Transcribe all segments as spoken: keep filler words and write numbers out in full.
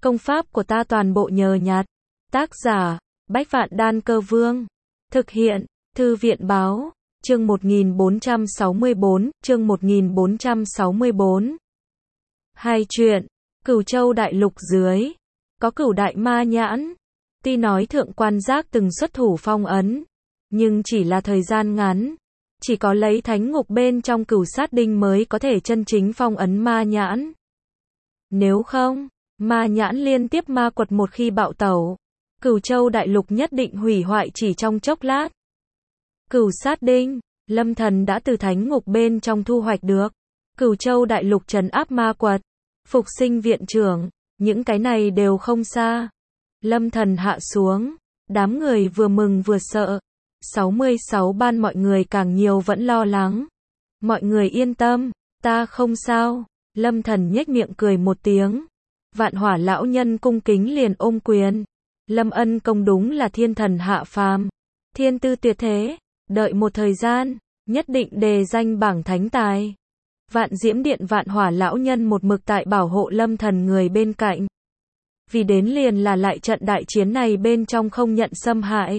Công pháp của ta toàn bộ nhờ nhặt. Tác giả, Bách Vạn Đan Cơ Vương. Thực hiện, Thư viện Báo. Chương một nghìn bốn trăm sáu mươi bốn, chương một nghìn bốn trăm sáu mươi bốn. Hai chuyện, Cửu Châu Đại Lục dưới, có Cửu Đại Ma Nhãn. Tuy nói Thượng Quan Giác từng xuất thủ phong ấn, nhưng chỉ là thời gian ngắn. Chỉ có lấy thánh ngục bên trong Cửu Sát Đinh mới có thể chân chính phong ấn Ma Nhãn. Nếu không, Ma Nhãn liên tiếp ma quật một khi bạo tẩu, Cửu Châu Đại Lục nhất định hủy hoại chỉ trong chốc lát. Cửu Sát Đinh, Lâm Thần đã từ thánh ngục bên trong thu hoạch được. Cửu Châu Đại Lục trấn áp ma quật, phục sinh viện trưởng, những cái này đều không xa. Lâm Thần hạ xuống, đám người vừa mừng vừa sợ. sáu mươi sáu ban mọi người càng nhiều vẫn lo lắng. Mọi người yên tâm, ta không sao. Lâm Thần nhếch miệng cười một tiếng. Vạn Hỏa lão nhân cung kính liền ôm quyền. Lâm Ân Công đúng là thiên thần hạ phàm, thiên tư tuyệt thế, đợi một thời gian, nhất định đề danh bảng thánh tài. Vạn Diễm Điện Vạn Hỏa lão nhân một mực tại bảo hộ Lâm Thần người bên cạnh. Vì đến liền là lại trận đại chiến này bên trong không nhận xâm hại.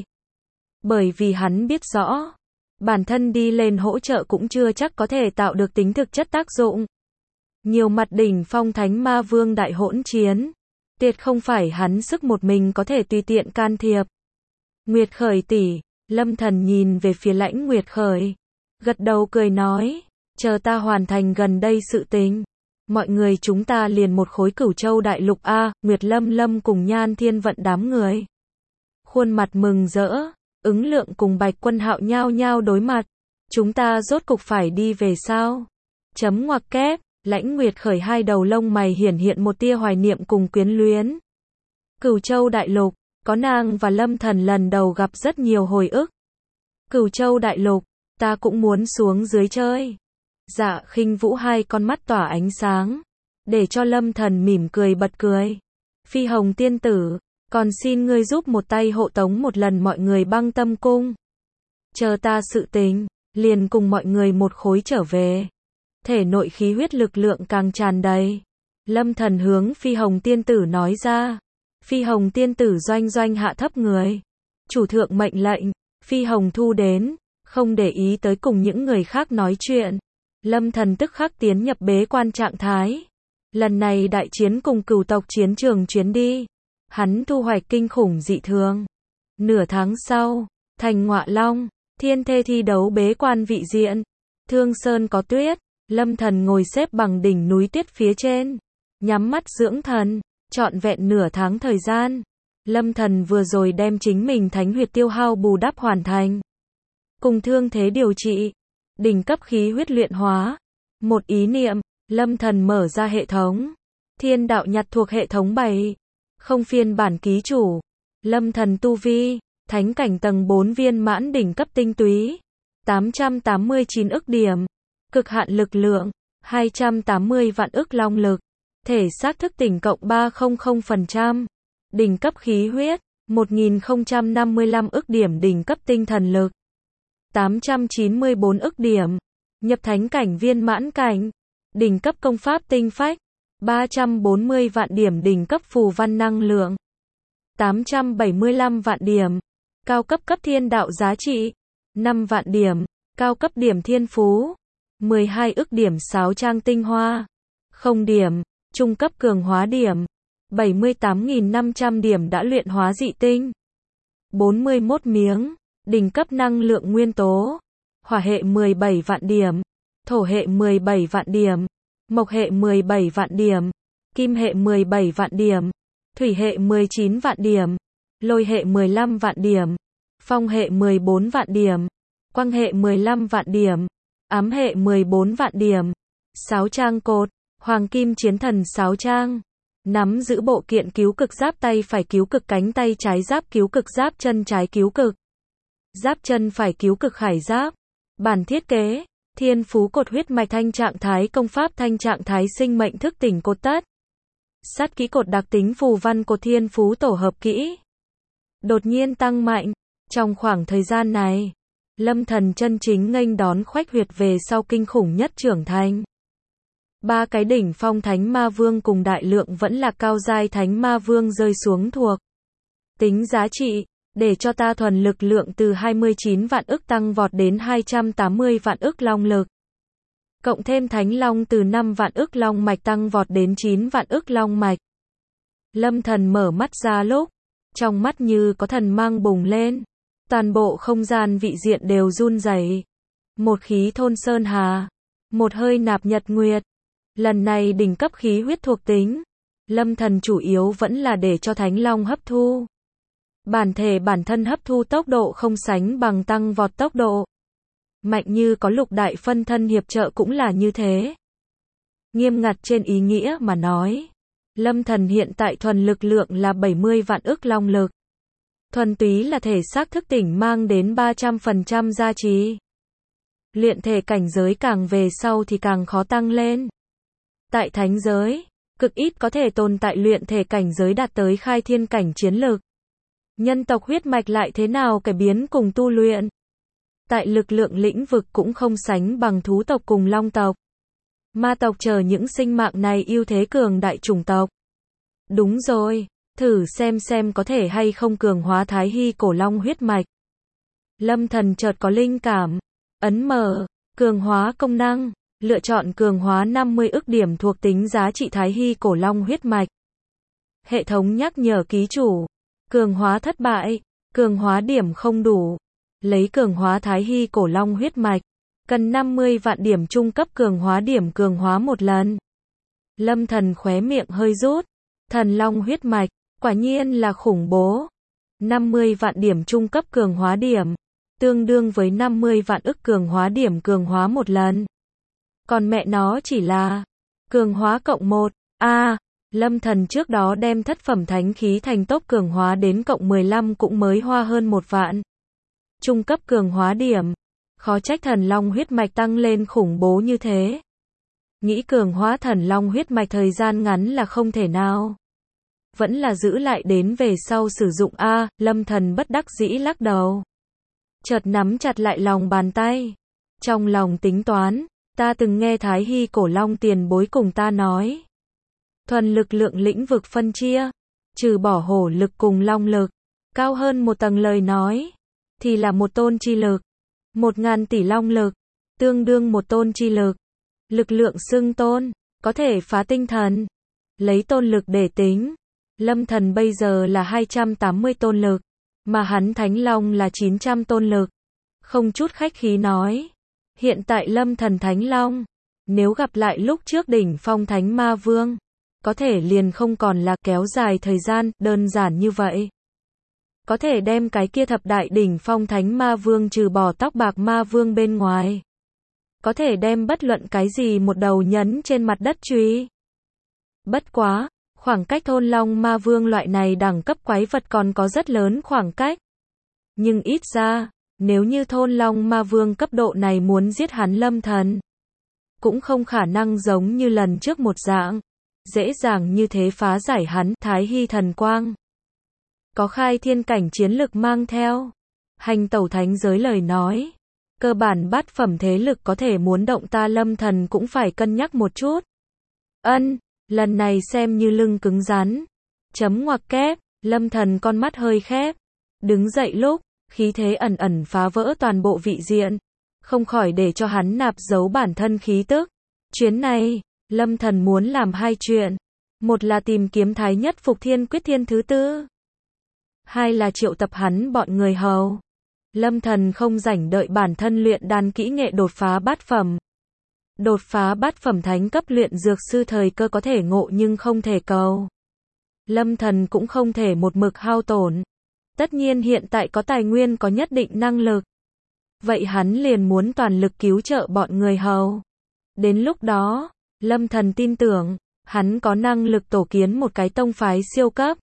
Bởi vì hắn biết rõ, bản thân đi lên hỗ trợ cũng chưa chắc có thể tạo được tính thực chất tác dụng. Nhiều mặt đỉnh phong thánh ma vương đại hỗn chiến, tuyệt không phải hắn sức một mình có thể tùy tiện can thiệp. Nguyệt Khởi tỷ, Lâm Thần nhìn về phía Lãnh Nguyệt Khởi, gật đầu cười nói, chờ ta hoàn thành gần đây sự tình, mọi người chúng ta liền một khối Cửu Châu Đại Lục a. Nguyệt Lâm Lâm cùng Nhan Thiên Vận đám người, khuôn mặt mừng rỡ. Ứng Lượng cùng Bạch Quân Hạo nhao nhao đối mặt, chúng ta rốt cục phải đi về sao? Chấm ngoặc kép. Lãnh Nguyệt Khởi hai đầu lông mày hiển hiện một tia hoài niệm cùng quyến luyến. Cửu Châu Đại Lục, có nàng và Lâm Thần lần đầu gặp rất nhiều hồi ức. Cửu Châu Đại Lục, ta cũng muốn xuống dưới chơi. Dạ Khinh Vũ hai con mắt tỏa ánh sáng, để cho Lâm Thần mỉm cười bật cười. Phi Hồng tiên tử, còn xin ngươi giúp một tay hộ tống một lần mọi người Băng Tâm Cung. Chờ ta sự tình, liền cùng mọi người một khối trở về. Thể nội khí huyết lực lượng càng tràn đầy. Lâm Thần hướng Phi Hồng tiên tử nói ra. Phi Hồng tiên tử doanh doanh hạ thấp người. Chủ thượng mệnh lệnh, Phi Hồng thu đến, không để ý tới cùng những người khác nói chuyện. Lâm Thần tức khắc tiến nhập bế quan trạng thái. Lần này đại chiến cùng cửu tộc chiến trường chuyến đi, hắn thu hoạch kinh khủng dị thường. Nửa tháng sau, thành Ngọa Long, thiên thê thi đấu bế quan vị diện. Thương Sơn có tuyết. Lâm Thần ngồi xếp bằng đỉnh núi tuyết phía trên, nhắm mắt dưỡng thần, trọn vẹn nửa tháng thời gian. Lâm Thần vừa rồi đem chính mình thánh huyệt tiêu hao bù đắp hoàn thành. Cùng thương thế điều trị, đỉnh cấp khí huyết luyện hóa. Một ý niệm, Lâm Thần mở ra hệ thống. Thiên đạo nhặt thuộc hệ thống bảy. Không phiên bản ký chủ. Lâm Thần tu vi, thánh cảnh tầng bốn viên mãn đỉnh cấp tinh túy. tám trăm tám mươi chín ức điểm. Cực hạn lực lượng, hai trăm tám mươi vạn ức long lực. Thể xác thức tỉnh cộng ba trăm phần trăm. Đỉnh cấp khí huyết, một nghìn không trăm năm mươi lăm ức điểm đỉnh cấp tinh thần lực. tám trăm chín mươi tư ức điểm. Nhập thánh cảnh viên mãn cảnh. Đỉnh cấp công pháp tinh phách. ba trăm bốn mươi vạn điểm đỉnh cấp phù văn năng lượng. tám trăm bảy mươi lăm vạn điểm. Cao cấp cấp thiên đạo giá trị. năm vạn điểm. Cao cấp điểm thiên phú. mười hai ức điểm sáo trang tinh hoa. Không điểm. Trung cấp cường hóa điểm. bảy mươi tám nghìn năm trăm điểm đã luyện hóa dị tinh. bốn mươi mốt miếng. Đỉnh cấp năng lượng nguyên tố. Hỏa hệ mười bảy vạn điểm. Thổ hệ mười bảy vạn điểm. Mộc hệ mười bảy vạn điểm. Kim hệ mười bảy vạn điểm. Thủy hệ mười chín vạn điểm. Lôi hệ mười lăm vạn điểm. Phong hệ mười bốn vạn điểm. Quang hệ mười lăm vạn điểm. Ám hệ mười bốn vạn điểm. Sáo trang cột, Hoàng Kim Chiến Thần sáo trang. Nắm giữ bộ kiện cứu cực giáp tay phải cứu cực cánh tay trái giáp cứu cực giáp chân trái cứu cực. Giáp chân phải cứu cực khải giáp. Bản thiết kế, thiên phú cột huyết mạch thanh trạng thái công pháp thanh trạng thái sinh mệnh thức tỉnh cột tất. Sát kỹ cột đặc tính phù văn cột thiên phú tổ hợp kỹ. Đột nhiên tăng mạnh. Trong khoảng thời gian này, Lâm Thần chân chính nghênh đón khoách huyệt về sau kinh khủng nhất trưởng thành. Ba cái đỉnh phong thánh ma vương cùng đại lượng vẫn là cao giai thánh ma vương rơi xuống thuộc tính giá trị, để cho ta thuần lực lượng từ hai mươi chín vạn ức tăng vọt đến hai trăm tám mươi vạn ức long lực. Cộng thêm thánh long từ năm vạn ức long mạch tăng vọt đến chín vạn ức long mạch. Lâm Thần mở mắt ra lúc, trong mắt như có thần mang bùng lên. Toàn bộ không gian vị diện đều run rẩy. Một khí thôn sơn hà, một hơi nạp nhật nguyệt. Lần này đỉnh cấp khí huyết thuộc tính, Lâm Thần chủ yếu vẫn là để cho thánh long hấp thu. Bản thể bản thân hấp thu tốc độ không sánh bằng tăng vọt tốc độ. Mạnh như có lục đại phân thân hiệp trợ cũng là như thế. Nghiêm ngặt trên ý nghĩa mà nói, Lâm Thần hiện tại thuần lực lượng là bảy mươi vạn ức long lực. Thuần túy là thể xác thức tỉnh mang đến ba trăm phần trăm gia trì. Luyện thể cảnh giới càng về sau thì càng khó tăng lên. Tại thánh giới, cực ít có thể tồn tại luyện thể cảnh giới đạt tới khai thiên cảnh chiến lực. Nhân tộc huyết mạch lại thế nào cải biến cùng tu luyện. Tại lực lượng lĩnh vực cũng không sánh bằng thú tộc cùng long tộc. Ma tộc chờ những sinh mạng này ưu thế cường đại chủng tộc. Đúng rồi, thử xem xem có thể hay không cường hóa thái hy cổ long huyết mạch. Lâm Thần chợt có linh cảm, ấn mở, cường hóa công năng, lựa chọn cường hóa năm mươi ức điểm thuộc tính giá trị thái hy cổ long huyết mạch. Hệ thống nhắc nhở ký chủ, cường hóa thất bại, cường hóa điểm không đủ. Lấy cường hóa thái hy cổ long huyết mạch, cần năm mươi vạn điểm trung cấp cường hóa điểm cường hóa một lần. Lâm Thần khóe miệng hơi rút, thần long huyết mạch, quả nhiên là khủng bố. năm mươi vạn điểm trung cấp cường hóa điểm, tương đương với năm mươi vạn ức cường hóa điểm cường hóa một lần. Còn mẹ nó chỉ là cường hóa cộng một. A, à, Lâm Thần trước đó đem thất phẩm thánh khí thành tốc cường hóa đến cộng mười lăm cũng mới hoa hơn một vạn. Trung cấp cường hóa điểm, khó trách thần long huyết mạch tăng lên khủng bố như thế. Nghĩ cường hóa thần long huyết mạch thời gian ngắn là không thể nào. Vẫn là giữ lại đến về sau sử dụng a, Lâm Thần bất đắc dĩ lắc đầu. Chợt nắm chặt lại lòng bàn tay. Trong lòng tính toán, ta từng nghe Thái Hy cổ long tiền bối cùng ta nói. Thuần lực lượng lĩnh vực phân chia, trừ bỏ hổ lực cùng long lực, cao hơn một tầng lời nói, thì là một tôn chi lực. Một ngàn tỷ long lực, tương đương một tôn chi lực. Lực lượng xưng tôn, có thể phá tinh thần. Lấy tôn lực để tính, Lâm Thần bây giờ là hai trăm tám mươi tôn lực, mà hắn Thánh Long là chín trăm tôn lực. Không chút khách khí nói, hiện tại Lâm Thần Thánh Long, nếu gặp lại lúc trước đỉnh phong Thánh Ma Vương, có thể liền không còn là kéo dài thời gian, đơn giản như vậy. Có thể đem cái kia thập đại đỉnh phong Thánh Ma Vương trừ bỏ tóc bạc Ma Vương bên ngoài. Có thể đem bất luận cái gì một đầu nhấn trên mặt đất truy. Bất quá, khoảng cách thôn long Ma Vương loại này đẳng cấp quái vật còn có rất lớn khoảng cách. Nhưng ít ra, nếu như thôn long Ma Vương cấp độ này muốn giết hắn Lâm Thần, cũng không khả năng giống như lần trước một dạng, dễ dàng như thế phá giải hắn Thái Hy thần quang. Có khai thiên cảnh chiến lực mang theo. Hành tẩu thánh giới lời nói. Cơ bản bát phẩm thế lực có thể muốn động ta Lâm Thần cũng phải cân nhắc một chút. Ân, lần này xem như lưng cứng rắn. Chấm ngoặc kép, Lâm Thần con mắt hơi khép. Đứng dậy lúc, khí thế ẩn ẩn phá vỡ toàn bộ vị diện. Không khỏi để cho hắn nạp giấu bản thân khí tức. Chuyến này, Lâm Thần muốn làm hai chuyện. Một là tìm kiếm thái nhất phục thiên quyết thiên thứ tư. Hai là triệu tập hắn bọn người hầu. Lâm Thần không rảnh đợi bản thân luyện đan kỹ nghệ đột phá bát phẩm. Đột phá bát phẩm thánh cấp luyện dược sư thời cơ có thể ngộ nhưng không thể cầu. Lâm Thần cũng không thể một mực hao tổn. Tất nhiên hiện tại có tài nguyên có nhất định năng lực. Vậy hắn liền muốn toàn lực cứu trợ bọn người hầu. Đến lúc đó, Lâm Thần tin tưởng, hắn có năng lực tổ kiến một cái tông phái siêu cấp.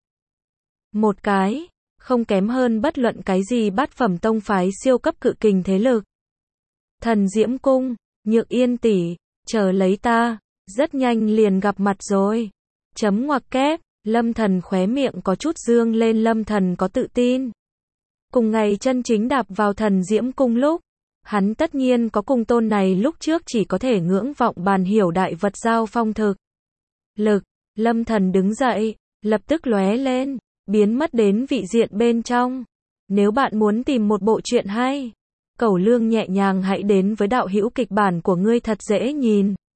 Một cái, không kém hơn bất luận cái gì bát phẩm tông phái siêu cấp cự kình thế lực. Thần Diễm Cung, Nhược Yên tỷ, chờ lấy ta, rất nhanh liền gặp mặt rồi. Chấm ngoặc kép, Lâm Thần khóe miệng có chút dương lên, Lâm Thần có tự tin. Cùng ngày chân chính đạp vào Thần Diễm Cung lúc, Hắn tất nhiên có cung tôn này lúc trước chỉ có thể ngưỡng vọng bàn hiểu đại vật giao phong thực. Lực, Lâm Thần đứng dậy, lập tức lóe lên, biến mất đến vị diện bên trong. Nếu bạn muốn tìm một bộ truyện hay, Cẩu Lương nhẹ nhàng hãy đến với đạo hữu kịch bản của ngươi thật dễ nhìn.